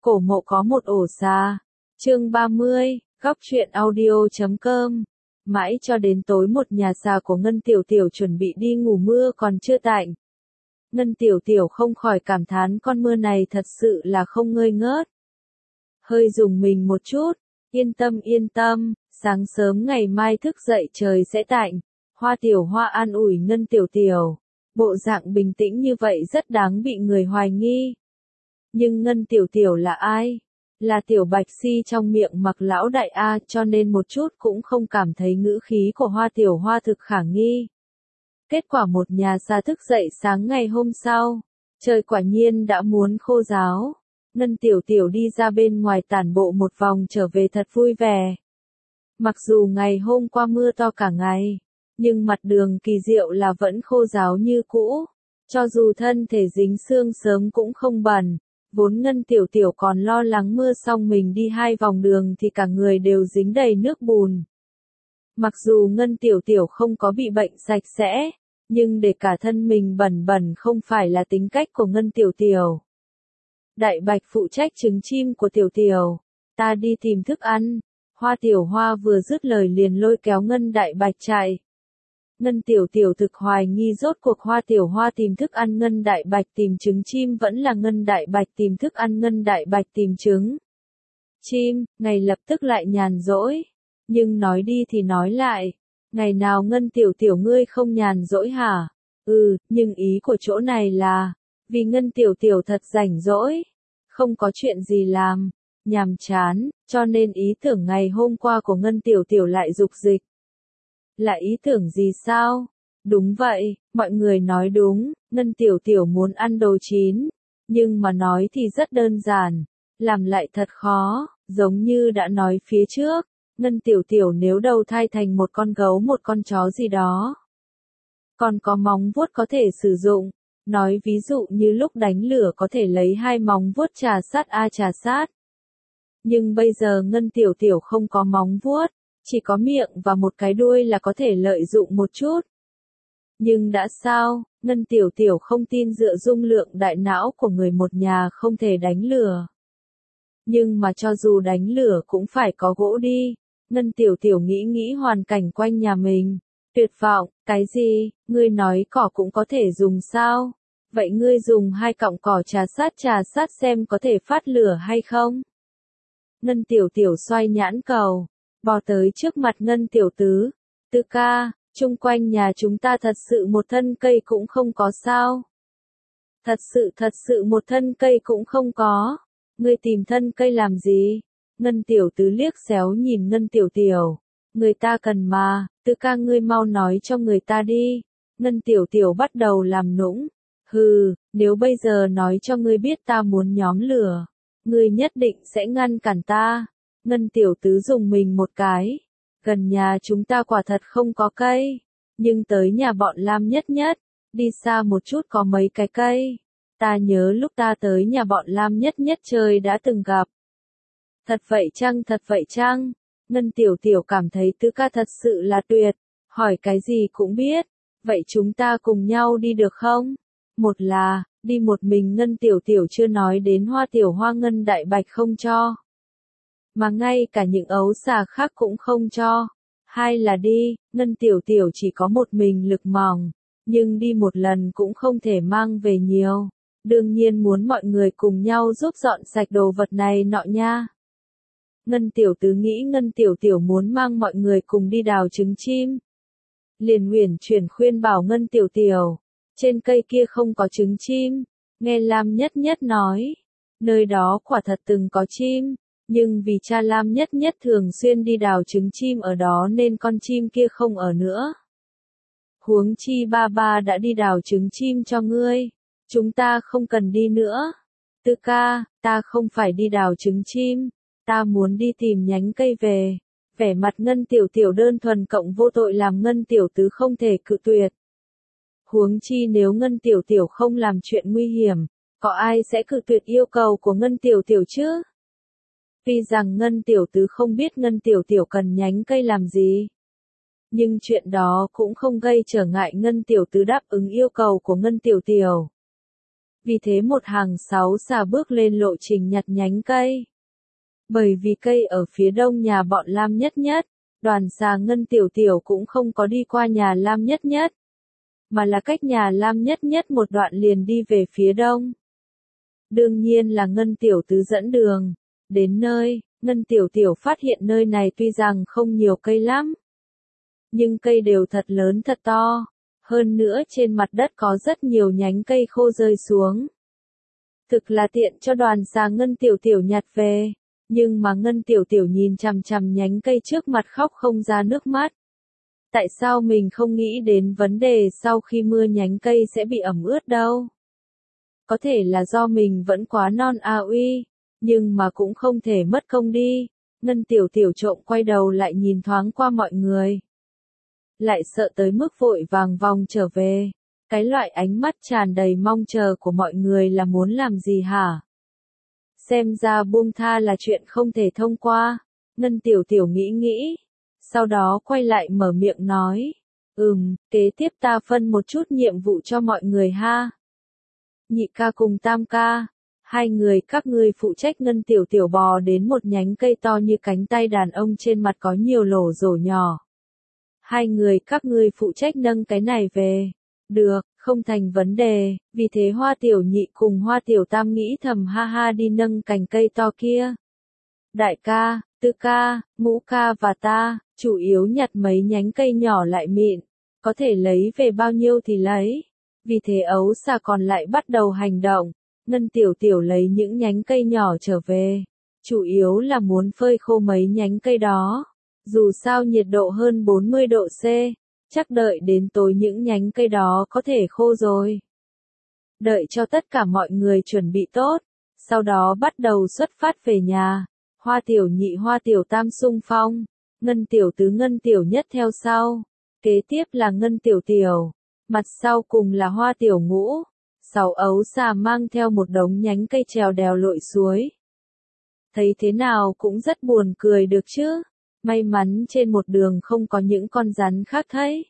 Cổ mộ có một ổ xà. Chương 30, góc truyện audio.com. Mãi cho đến tối một nhà xà của Ngân Tiểu Tiểu chuẩn bị đi ngủ mưa còn chưa tạnh. Ngân Tiểu Tiểu không khỏi cảm thán con mưa này thật sự là không ngơi ngớt. Hơi rùng mình một chút, yên tâm, sáng sớm ngày mai thức dậy trời sẽ tạnh. Hoa Tiểu Hoa an ủi Ngân Tiểu Tiểu. Bộ dạng bình tĩnh như vậy rất đáng bị người hoài nghi. Nhưng Ngân Tiểu Tiểu là ai? Là Tiểu Bạch Si trong miệng Mặc lão đại A, cho nên một chút cũng không cảm thấy ngữ khí của Hoa Tiểu Hoa thực khả nghi. Kết quả một nhà xà thức dậy sáng ngày hôm sau, trời quả nhiên đã muốn khô ráo. Ngân Tiểu Tiểu đi ra bên ngoài tản bộ một vòng trở về thật vui vẻ. Mặc dù ngày hôm qua mưa to cả ngày, nhưng mặt đường kỳ diệu là vẫn khô ráo như cũ. Cho dù thân thể dính sương sớm cũng không bẩn. Vốn Ngân Tiểu Tiểu còn lo lắng mưa xong mình đi 2 vòng đường thì cả người đều dính đầy nước bùn. Mặc dù Ngân Tiểu Tiểu không có bị bệnh sạch sẽ, nhưng để cả thân mình bẩn bẩn không phải là tính cách của Ngân Tiểu Tiểu. Đại Bạch phụ trách trứng chim của Tiểu Tiểu. Ta đi tìm thức ăn. Hoa Tiểu Hoa vừa dứt lời liền lôi kéo Ngân Đại Bạch chạy. Ngân Tiểu Tiểu thực hoài nghi rốt cuộc Hoa Tiểu Hoa tìm thức ăn Ngân Đại Bạch tìm trứng chim vẫn là Ngân Đại Bạch tìm thức ăn Ngân Đại Bạch tìm trứng chim, ngày lập tức lại nhàn rỗi. Nhưng nói đi thì nói lại, ngày nào Ngân Tiểu Tiểu ngươi không nhàn rỗi hả? Nhưng ý của chỗ này là, vì Ngân Tiểu Tiểu thật rảnh rỗi, không có chuyện gì làm, nhàm chán, cho nên ý tưởng ngày hôm qua của Ngân Tiểu Tiểu lại dục dịch. Là ý tưởng gì sao? Đúng vậy, mọi người nói đúng, Ngân Tiểu Tiểu muốn ăn đồ chín, nhưng mà nói thì rất đơn giản, làm lại thật khó, giống như đã nói phía trước, Ngân Tiểu Tiểu nếu đầu thai thành một con gấu một con chó gì đó. Còn có móng vuốt có thể sử dụng, nói ví dụ như lúc đánh lửa có thể lấy 2 móng vuốt trà sát trà sát. Nhưng bây giờ Ngân Tiểu Tiểu không có móng vuốt. Chỉ có miệng và một cái đuôi là có thể lợi dụng một chút. Nhưng đã sao, Ngân Tiểu Tiểu không tin dựa dung lượng đại não của người một nhà không thể đánh lửa. Nhưng mà cho dù đánh lửa cũng phải có gỗ đi. Ngân Tiểu Tiểu nghĩ hoàn cảnh quanh nhà mình. Tuyệt vọng, cái gì, ngươi nói cỏ cũng có thể dùng sao? Vậy ngươi dùng 2 cọng cỏ trà sát xem có thể phát lửa hay không? Ngân Tiểu Tiểu xoay nhãn cầu. Bò tới trước mặt Ngân Tiểu Tứ. Tứ ca, chung quanh nhà chúng ta thật sự một thân cây cũng không có sao? Thật sự một thân cây cũng không có. Ngươi tìm thân cây làm gì? Ngân Tiểu Tứ liếc xéo nhìn Ngân Tiểu Tiểu. Người ta cần mà, Tứ ca ngươi mau nói cho người ta đi. Ngân Tiểu Tiểu bắt đầu làm nũng. Nếu bây giờ nói cho ngươi biết ta muốn nhóm lửa, ngươi nhất định sẽ ngăn cản ta. Ngân Tiểu Tứ dùng mình một cái. Gần nhà chúng ta quả thật không có cây. Nhưng tới nhà bọn Lam Nhất Nhất, đi xa một chút có mấy cái cây. Ta nhớ lúc ta tới nhà bọn Lam Nhất Nhất chơi đã từng gặp. Thật vậy chăng? Ngân Tiểu Tiểu cảm thấy Tứ ca thật sự là tuyệt. Hỏi cái gì cũng biết. Vậy chúng ta cùng nhau đi được không? Một là, đi một mình Ngân Tiểu Tiểu chưa nói đến Hoa Tiểu Hoa Ngân Đại Bạch không cho. Mà ngay cả những ấu xà khác cũng không cho. 2 là đi, Ngân Tiểu Tiểu chỉ có một mình lực mỏng, nhưng đi một lần cũng không thể mang về nhiều. Đương nhiên muốn mọi người cùng nhau giúp dọn sạch đồ vật này nọ nha. Ngân Tiểu Tứ nghĩ Ngân Tiểu Tiểu muốn mang mọi người cùng đi đào trứng chim. Liền uyển chuyển khuyên bảo Ngân Tiểu Tiểu, trên cây kia không có trứng chim. Nghe Lam Nhất Nhất nói, nơi đó quả thật từng có chim. Nhưng vì cha Lam Nhất Nhất thường xuyên đi đào trứng chim ở đó nên con chim kia không ở nữa. Huống chi ba đã đi đào trứng chim cho ngươi. Chúng ta không cần đi nữa. Tứ ca, ta không phải đi đào trứng chim. Ta muốn đi tìm nhánh cây về. Vẻ mặt Ngân Tiểu Tiểu đơn thuần cộng vô tội làm Ngân Tiểu Tứ không thể cự tuyệt. Huống chi nếu Ngân Tiểu Tiểu không làm chuyện nguy hiểm, có ai sẽ cự tuyệt yêu cầu của Ngân Tiểu Tiểu chứ? Tuy rằng Ngân Tiểu Tứ không biết Ngân Tiểu Tiểu cần nhánh cây làm gì. Nhưng chuyện đó cũng không gây trở ngại Ngân Tiểu Tứ đáp ứng yêu cầu của Ngân Tiểu Tiểu. Vì thế một hàng 6 xà bước lên lộ trình nhặt nhánh cây. Bởi vì cây ở phía đông nhà bọn Lam Nhất Nhất, đoàn xà Ngân Tiểu Tiểu cũng không có đi qua nhà Lam Nhất Nhất, mà là cách nhà Lam Nhất Nhất một đoạn liền đi về phía đông. Đương nhiên là Ngân Tiểu Tứ dẫn đường. Đến nơi, Ngân Tiểu Tiểu phát hiện nơi này tuy rằng không nhiều cây lắm, nhưng cây đều thật lớn thật to. Hơn nữa trên mặt đất có rất nhiều nhánh cây khô rơi xuống. Thực là tiện cho đoàn xà Ngân Tiểu Tiểu nhặt về. Nhưng mà Ngân Tiểu Tiểu nhìn chằm chằm nhánh cây trước mặt khóc không ra nước mắt. Tại sao mình không nghĩ đến vấn đề sau khi mưa nhánh cây sẽ bị ẩm ướt đâu? Có thể là do mình vẫn quá non uy, nhưng mà cũng không thể mất công đi. Ngân Tiểu Tiểu trộm quay đầu lại nhìn thoáng qua mọi người. Lại sợ tới mức vội vàng vòng trở về. Cái loại ánh mắt tràn đầy mong chờ của mọi người là muốn làm gì hả? Xem ra buông tha là chuyện không thể thông qua. Ngân Tiểu Tiểu nghĩ nghĩ. Sau đó quay lại mở miệng nói. Kế tiếp ta phân một chút nhiệm vụ cho mọi người ha. Nhị ca cùng tam ca. Hai người các ngươi phụ trách Ngân Tiểu Tiểu bò đến một nhánh cây to như cánh tay đàn ông trên mặt có nhiều lỗ rổ nhỏ. Hai người các ngươi phụ trách nâng cái này về. Được, không thành vấn đề, vì thế Hoa Tiểu Nhị cùng Hoa Tiểu Tam nghĩ thầm ha ha đi nâng cành cây to kia. Đại ca, tứ ca, ngũ ca và ta, chủ yếu nhặt mấy nhánh cây nhỏ lại mịn, có thể lấy về bao nhiêu thì lấy. Vì thế ấu xà còn lại bắt đầu hành động. Ngân Tiểu Tiểu lấy những nhánh cây nhỏ trở về, chủ yếu là muốn phơi khô mấy nhánh cây đó. Dù sao nhiệt độ hơn 40 độ C, chắc đợi đến tối những nhánh cây đó có thể khô rồi. Đợi cho tất cả mọi người chuẩn bị tốt, sau đó bắt đầu xuất phát về nhà. Hoa Tiểu Nhị Hoa Tiểu Tam xung phong, Ngân Tiểu Tứ Ngân Tiểu Nhất theo sau. Kế tiếp là Ngân Tiểu Tiểu, mặt sau cùng là Hoa Tiểu Ngũ. 6 ấu xà mang theo một đống nhánh cây trèo đèo lội suối. Thấy thế nào cũng rất buồn cười được chứ. May mắn trên một đường không có những con rắn khác thấy.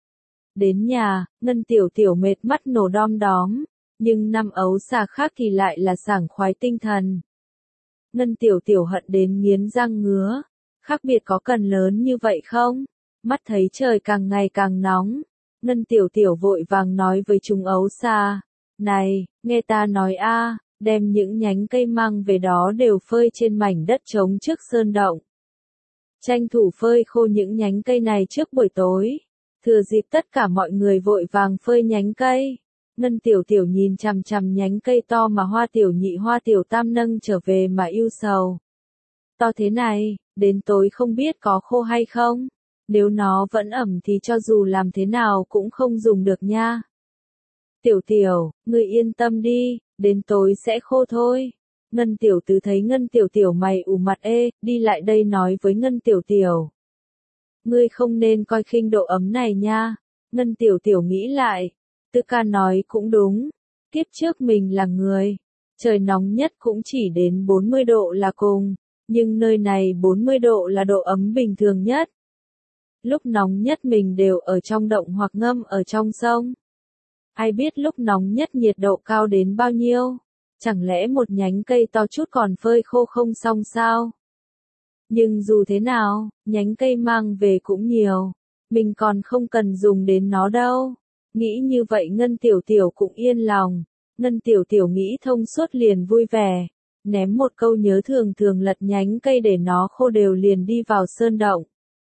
Đến nhà, Ngân Tiểu Tiểu mệt mắt nổ đom đóm, nhưng 5 ấu xà khác thì lại là sảng khoái tinh thần. Ngân Tiểu Tiểu hận đến nghiến răng ngứa. Khác biệt có cần lớn như vậy không? Mắt thấy trời càng ngày càng nóng. Ngân Tiểu Tiểu vội vàng nói với chúng ấu xà. Này, nghe ta nói đem những nhánh cây mang về đó đều phơi trên mảnh đất trống trước sơn động. Tranh thủ phơi khô những nhánh cây này trước buổi tối. Thừa dịp tất cả mọi người vội vàng phơi nhánh cây. Ngân Tiểu Tiểu nhìn chằm chằm nhánh cây to mà Hoa Tiểu Nhị Hoa Tiểu Tam nâng trở về mà ưu sầu. To thế này, đến tối không biết có khô hay không. Nếu nó vẫn ẩm thì cho dù làm thế nào cũng không dùng được nha. Tiểu Tiểu, ngươi yên tâm đi, đến tối sẽ khô thôi. Ngân Tiểu Tứ thấy Ngân Tiểu Tiểu mày ủ mặt đi lại đây nói với Ngân Tiểu Tiểu. Ngươi không nên coi khinh độ ấm này nha. Ngân Tiểu Tiểu nghĩ lại. Tứ ca nói cũng đúng. Kiếp trước mình là người. Trời nóng nhất cũng chỉ đến 40 độ là cùng. Nhưng nơi này 40 độ là độ ấm bình thường nhất. Lúc nóng nhất mình đều ở trong động hoặc ngâm ở trong sông. Ai biết lúc nóng nhất nhiệt độ cao đến bao nhiêu? Chẳng lẽ một nhánh cây to chút còn phơi khô không xong sao? Nhưng dù thế nào, nhánh cây mang về cũng nhiều. Mình còn không cần dùng đến nó đâu. Nghĩ như vậy Ngân Tiểu Tiểu cũng yên lòng. Ngân Tiểu Tiểu nghĩ thông suốt liền vui vẻ. Ném một câu nhớ thường thường lật nhánh cây để nó khô đều liền đi vào sơn động.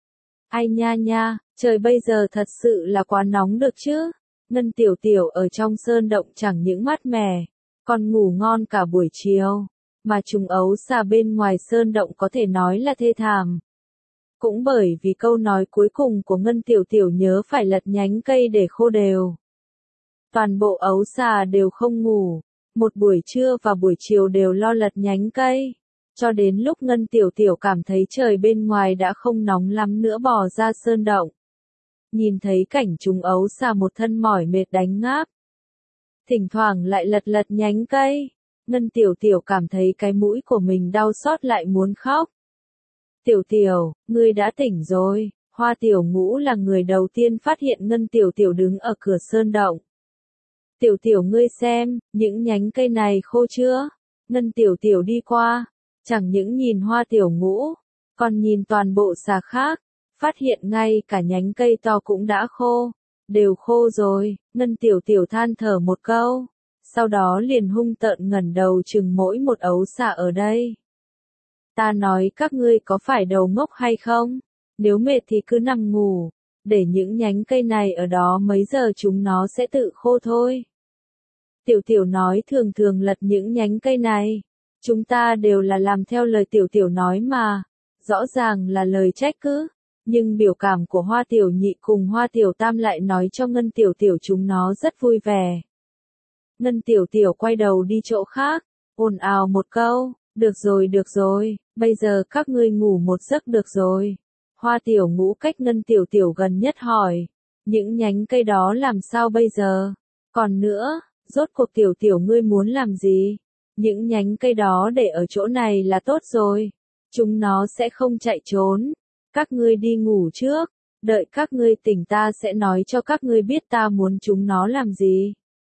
Ai nha nha, trời bây giờ thật sự là quá nóng được chứ. Ngân Tiểu Tiểu ở trong sơn động chẳng những mát mẻ, còn ngủ ngon cả buổi chiều. Mà chúng ấu xà bên ngoài sơn động có thể nói là thê thảm. Cũng bởi vì câu nói cuối cùng của Ngân Tiểu Tiểu nhớ phải lật nhánh cây để khô đều. Toàn bộ ấu xà đều không ngủ, một buổi trưa và buổi chiều đều lo lật nhánh cây. Cho đến lúc Ngân Tiểu Tiểu cảm thấy trời bên ngoài đã không nóng lắm nữa bò ra sơn động. Nhìn thấy cảnh chúng ấu xà một thân mỏi mệt đánh ngáp. Thỉnh thoảng lại lật lật nhánh cây. Ngân Tiểu Tiểu cảm thấy cái mũi của mình đau xót lại muốn khóc. Tiểu Tiểu, ngươi đã tỉnh rồi. Hoa Tiểu Ngũ là người đầu tiên phát hiện Ngân Tiểu Tiểu đứng ở cửa sơn động. Tiểu tiểu ngươi xem, những nhánh cây này khô chưa? Ngân tiểu tiểu đi qua, chẳng những nhìn Hoa Tiểu Ngũ, còn nhìn toàn bộ xà khác, phát hiện ngay cả nhánh cây to cũng đã khô, đều khô rồi. Ngân tiểu tiểu than thở một câu, sau đó liền hung tợn ngẩng đầu chừng mỗi một ấu xà ở đây. Ta nói các ngươi có phải đầu ngốc hay không? Nếu mệt thì cứ nằm ngủ, để những nhánh cây này ở đó mấy giờ chúng nó sẽ tự khô thôi. Tiểu tiểu nói thường thường lật những nhánh cây này. Chúng ta đều là làm theo lời tiểu tiểu nói mà. Rõ ràng là lời trách cứ. Nhưng biểu cảm của Hoa Tiểu Nhị cùng Hoa Tiểu Tam lại nói cho Ngân tiểu tiểu chúng nó rất vui vẻ. Ngân tiểu tiểu quay đầu đi chỗ khác, ồn ào một câu, được rồi, bây giờ các ngươi ngủ một giấc được rồi. Hoa Tiểu Ngũ cách Ngân tiểu tiểu gần nhất hỏi, những nhánh cây đó làm sao bây giờ? Còn nữa, rốt cuộc tiểu tiểu ngươi muốn làm gì? Những nhánh cây đó để ở chỗ này là tốt rồi. Chúng nó sẽ không chạy trốn. Các ngươi đi ngủ trước, đợi các ngươi tỉnh ta sẽ nói cho các ngươi biết ta muốn chúng nó làm gì.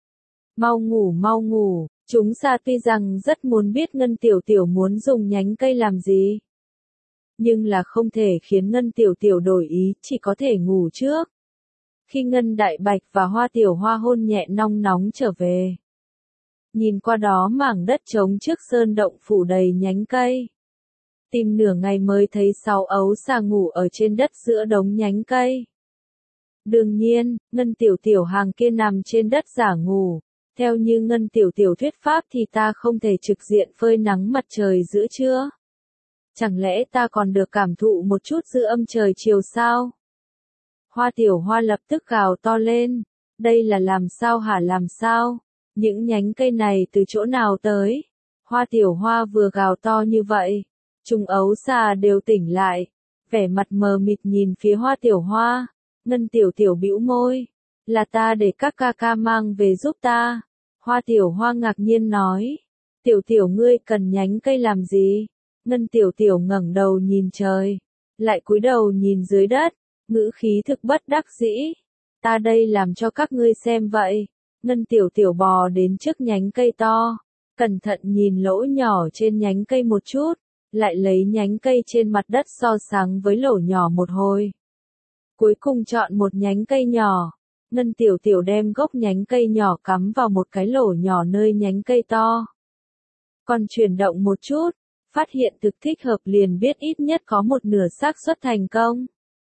Mau ngủ, chúng ta tuy rằng rất muốn biết Ngân tiểu tiểu muốn dùng nhánh cây làm gì. Nhưng là không thể khiến Ngân tiểu tiểu đổi ý, chỉ có thể ngủ trước. Khi Ngân Đại Bạch và Hoa Tiểu Hoa hôn nhẹ nong nóng trở về. Nhìn qua đó mảng đất trống trước sơn động phủ đầy nhánh cây. Tìm nửa ngày mới thấy 6 ấu xà ngủ ở trên đất giữa đống nhánh cây. Đương nhiên, Ngân tiểu tiểu hàng kia nằm trên đất giả ngủ. Theo như Ngân tiểu tiểu thuyết pháp thì ta không thể trực diện phơi nắng mặt trời giữa trưa. Chẳng lẽ ta còn được cảm thụ một chút giữa âm trời chiều sao? Hoa Tiểu Hoa lập tức gào to lên. Đây là làm sao hả, làm sao? Những nhánh cây này từ chỗ nào tới? Hoa Tiểu Hoa vừa gào to như vậy, chúng ấu xà đều tỉnh lại, vẻ mặt mờ mịt nhìn phía Hoa Tiểu Hoa. Ngân tiểu tiểu bĩu môi, là ta để các ca ca mang về giúp ta. Hoa Tiểu Hoa ngạc nhiên nói, tiểu tiểu ngươi cần nhánh cây làm gì? Ngân tiểu tiểu ngẩng đầu nhìn trời, lại cúi đầu nhìn dưới đất, ngữ khí thực bất đắc dĩ. Ta đây làm cho các ngươi xem vậy. Ngân tiểu tiểu bò đến trước nhánh cây to, cẩn thận nhìn lỗ nhỏ trên nhánh cây một chút, lại lấy nhánh cây trên mặt đất so sánh với lỗ nhỏ một hồi. Cuối cùng chọn một nhánh cây nhỏ, Ngân tiểu tiểu đem gốc nhánh cây nhỏ cắm vào một cái lỗ nhỏ nơi nhánh cây to. Còn chuyển động một chút, phát hiện thực thích hợp liền biết ít nhất có một nửa xác suất thành công.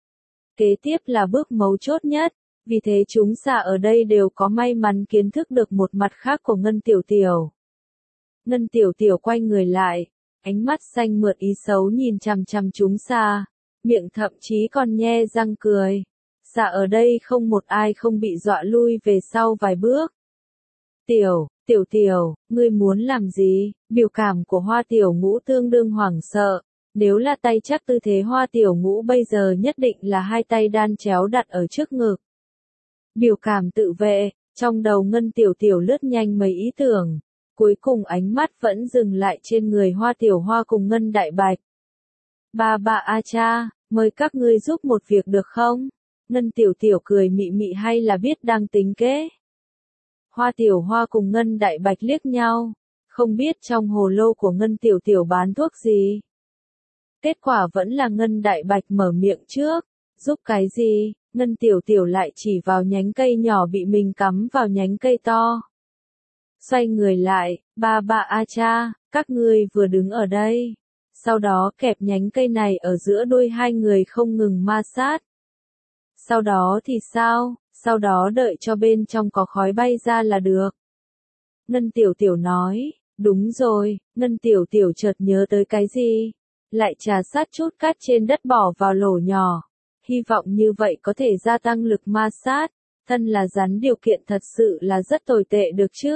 Kế tiếp là bước mấu chốt nhất, vì thế chúng xà ở đây đều có may mắn kiến thức được một mặt khác của Ngân tiểu tiểu. Ngân tiểu tiểu quay người lại, ánh mắt xanh mượt ý xấu nhìn chằm chằm chúng xà, miệng thậm chí còn nhe răng cười. Xà ở đây không một ai không bị dọa lui về sau vài bước. Tiểu tiểu, ngươi muốn làm gì? Biểu cảm của Hoa Tiểu Ngũ tương đương hoảng sợ. Nếu là tay chắc tư thế Hoa Tiểu Ngũ bây giờ nhất định là hai tay đan chéo đặt ở trước ngực. Biểu cảm tự vệ, trong đầu Ngân tiểu tiểu lướt nhanh mấy ý tưởng. Cuối cùng ánh mắt vẫn dừng lại trên người Hoa Tiểu Hoa cùng Ngân Đại Bạch. Ba a cha, mời các ngươi giúp một việc được không? Ngân tiểu tiểu cười mị mị hay là biết đang tính kế? Hoa Tiểu Hoa cùng Ngân Đại Bạch liếc nhau, không biết trong hồ lô của Ngân tiểu tiểu bán thuốc gì. Kết quả vẫn là Ngân Đại Bạch mở miệng trước, giúp cái gì? Ngân tiểu tiểu lại chỉ vào nhánh cây nhỏ bị mình cắm vào nhánh cây to. Xoay người lại, ba a cha, các ngươi vừa đứng ở đây. Sau đó kẹp nhánh cây này ở giữa đuôi hai người không ngừng ma sát. Sau đó thì sao? Sau đó đợi cho bên trong có khói bay ra là được. Ngân tiểu tiểu nói, đúng rồi. Ngân tiểu tiểu chợt nhớ tới cái gì? Lại trà sát chút cát trên đất bỏ vào lỗ nhỏ. Hy vọng như vậy có thể gia tăng lực ma sát. Thân là rắn điều kiện thật sự là rất tồi tệ được chứ.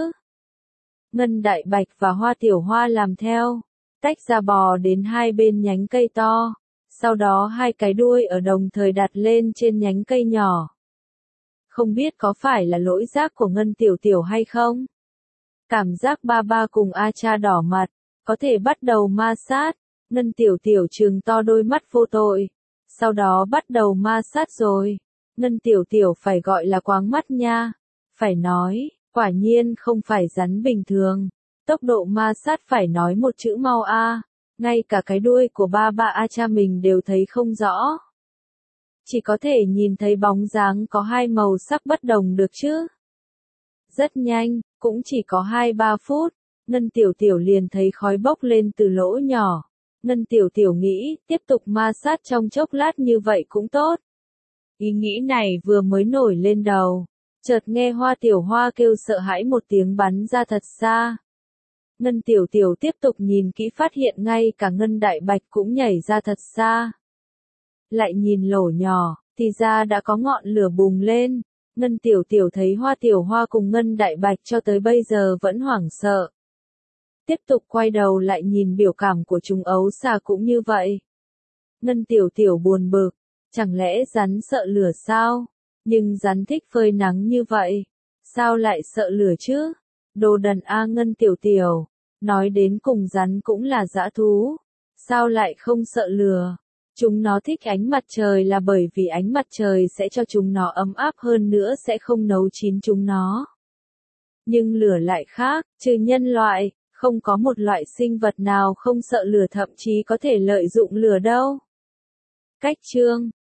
Ngân Đại Bạch và Hoa Tiểu Hoa làm theo. Tách ra bò đến hai bên nhánh cây to. Sau đó hai cái đuôi ở đồng thời đặt lên trên nhánh cây nhỏ. Không biết có phải là lỗi giác của Ngân tiểu tiểu hay không? Cảm giác ba cùng A cha đỏ mặt, có thể bắt đầu ma sát. Ngân tiểu tiểu trừng to đôi mắt vô tội. Sau đó bắt đầu ma sát rồi. Ngân tiểu tiểu phải gọi là quáng mắt nha. Phải nói, Quả nhiên không phải rắn bình thường. Tốc độ ma sát phải nói một chữ mau a. Ngay cả cái đuôi của ba a cha mình đều thấy không rõ. Chỉ có thể nhìn thấy bóng dáng có hai màu sắc bất đồng được chứ. Rất nhanh, cũng chỉ có 2-3 phút, Ngân Tiểu Tiểu liền thấy khói bốc lên từ lỗ nhỏ. Ngân Tiểu Tiểu nghĩ, tiếp tục ma sát trong chốc lát như vậy cũng tốt. Ý nghĩ này vừa mới nổi lên đầu, chợt nghe Hoa Tiểu Hoa kêu sợ hãi một tiếng bắn ra thật xa. Ngân Tiểu Tiểu tiếp tục nhìn kỹ phát hiện ngay cả Ngân Đại Bạch cũng nhảy ra thật xa. Lại nhìn lỗ nhỏ, thì ra đã có ngọn lửa bùng lên. Ngân Tiểu Tiểu thấy Hoa Tiểu Hoa cùng Ngân Đại Bạch cho tới bây giờ vẫn hoảng sợ. Tiếp tục quay đầu lại nhìn biểu cảm của chúng ấu xà cũng như vậy. Ngân Tiểu Tiểu buồn bực, chẳng lẽ rắn sợ lửa sao? Nhưng rắn thích phơi nắng như vậy, sao lại sợ lửa chứ? Đồ đần a Ngân Tiểu Tiểu, nói đến cùng rắn cũng là dã thú, sao lại không sợ lửa? Chúng nó thích ánh mặt trời là bởi vì ánh mặt trời sẽ cho chúng nó ấm áp hơn nữa sẽ không nấu chín chúng nó. Nhưng lửa lại khác, trừ nhân loại, không có một loại sinh vật nào không sợ lửa thậm chí có thể lợi dụng lửa đâu. Cách chương